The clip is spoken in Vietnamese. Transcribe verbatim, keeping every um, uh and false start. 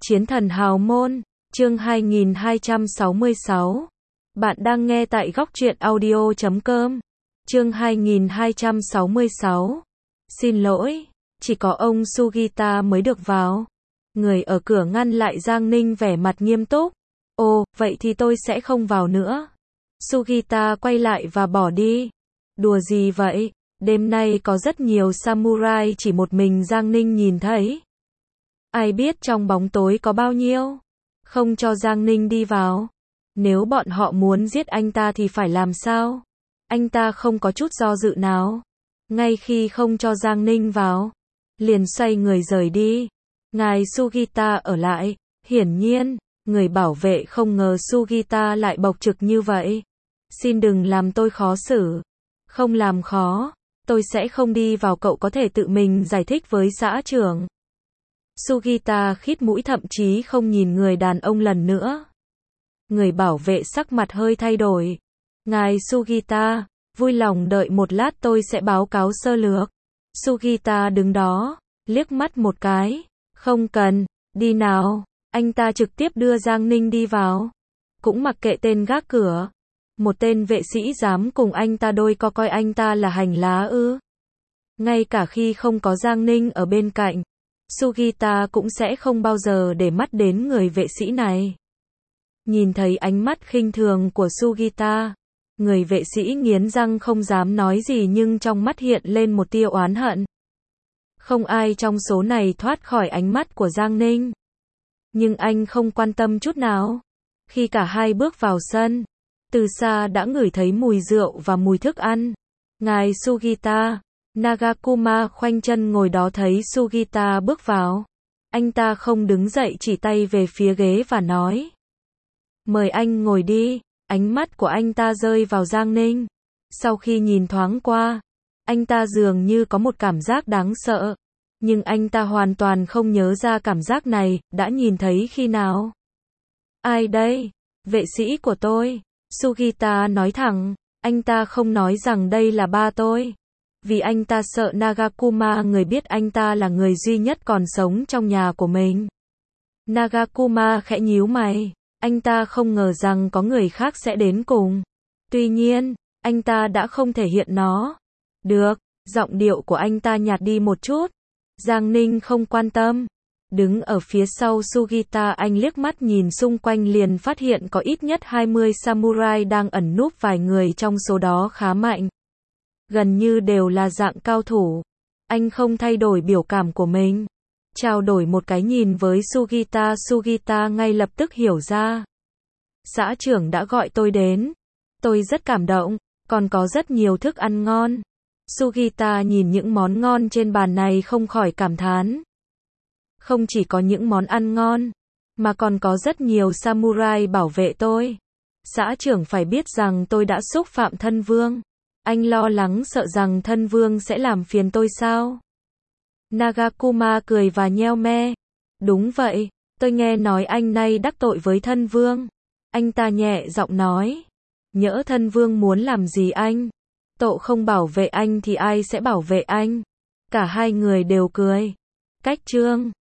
Chiến thần hào môn, chương hai nghìn hai trăm sáu mươi sáu. Bạn đang nghe tại góc truyện audio chấm com. Chương hai nghìn hai trăm sáu mươi sáu. Xin lỗi, chỉ có ông Sugita mới được vào. Người ở cửa ngăn lại Giang Ninh vẻ mặt nghiêm túc. Ồ, vậy thì tôi sẽ không vào nữa. Sugita quay lại và bỏ đi. Đùa gì vậy? Đêm nay có rất nhiều samurai, chỉ một mình Giang Ninh nhìn thấy. Ai biết trong bóng tối có bao nhiêu? Không cho Giang Ninh đi vào. Nếu bọn họ muốn giết anh ta thì phải làm sao? Anh ta không có chút do dự nào. Ngay khi không cho Giang Ninh vào, liền xoay người rời đi. Ngài Sugita ở lại. Hiển nhiên, người bảo vệ không ngờ Sugita lại bộc trực như vậy. Xin đừng làm tôi khó xử. Không làm khó, tôi sẽ không đi vào, cậu có thể tự mình giải thích với xã trưởng. Sugita khít mũi, thậm chí không nhìn người đàn ông lần nữa. Người bảo vệ sắc mặt hơi thay đổi. Ngài Sugita, vui lòng đợi một lát, tôi sẽ báo cáo sơ lược. Sugita đứng đó, liếc mắt một cái. Không cần, đi nào. Anh ta trực tiếp đưa Giang Ninh đi vào. Cũng mặc kệ tên gác cửa. Một tên vệ sĩ dám cùng anh ta đôi co, coi anh ta là hành lá ư? Ngay cả khi không có Giang Ninh ở bên cạnh, Sugita cũng sẽ không bao giờ để mắt đến người vệ sĩ này. Nhìn thấy ánh mắt khinh thường của Sugita, người vệ sĩ nghiến răng không dám nói gì, nhưng trong mắt hiện lên một tia oán hận. Không ai trong số này thoát khỏi ánh mắt của Giang Ninh. Nhưng anh không quan tâm chút nào. Khi cả hai bước vào sân, từ xa đã ngửi thấy mùi rượu và mùi thức ăn. Ngài Sugita, Nagakuma khoanh chân ngồi đó thấy Sugita bước vào. Anh ta không đứng dậy, chỉ tay về phía ghế và nói. Mời anh ngồi đi. Ánh mắt của anh ta rơi vào Giang Ninh. Sau khi nhìn thoáng qua, anh ta dường như có một cảm giác đáng sợ. Nhưng anh ta hoàn toàn không nhớ ra cảm giác này đã nhìn thấy khi nào. Ai đây? Vệ sĩ của tôi. Sugita nói thẳng. Anh ta không nói rằng đây là ba tôi. Vì anh ta sợ Nagakuma người biết anh ta là người duy nhất còn sống trong nhà của mình. Nagakuma khẽ nhíu mày. Anh ta không ngờ rằng có người khác sẽ đến cùng. Tuy nhiên, anh ta đã không thể hiện nó. Được, giọng điệu của anh ta nhạt đi một chút. Giang Ninh không quan tâm. Đứng ở phía sau Sugita, anh liếc mắt nhìn xung quanh liền phát hiện có ít nhất hai mươi samurai đang ẩn núp, vài người trong số đó khá mạnh. Gần như đều là dạng cao thủ. Anh không thay đổi biểu cảm của mình. Trao đổi một cái nhìn với Sugita, Sugita ngay lập tức hiểu ra. Xã trưởng đã gọi tôi đến. Tôi rất cảm động, còn có rất nhiều thức ăn ngon. Sugita nhìn những món ngon trên bàn này không khỏi cảm thán. Không chỉ có những món ăn ngon, mà còn có rất nhiều samurai bảo vệ tôi. Xã trưởng phải biết rằng tôi đã xúc phạm thân vương. Anh lo lắng sợ rằng thân vương sẽ làm phiền tôi sao? Nagakuma cười và nheo me. Đúng vậy, tôi nghe nói anh nay đắc tội với thân vương. Anh ta nhẹ giọng nói. Nhỡ thân vương muốn làm gì anh? Tộ không bảo vệ anh thì ai sẽ bảo vệ anh? Cả hai người đều cười. Cách chương